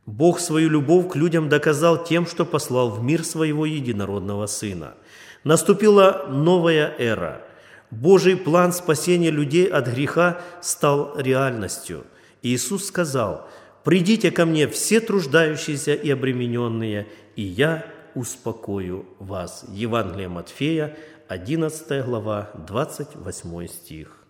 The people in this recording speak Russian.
Бог свою любовь к людям доказал тем, что послал в мир своего единородного Сына. Наступила новая эра. Божий план спасения людей от греха стал реальностью. Иисус сказал: «Придите ко мне все труждающиеся и обремененные, и я успокою вас». Евангелие Матфея, 11 глава, 28 стих.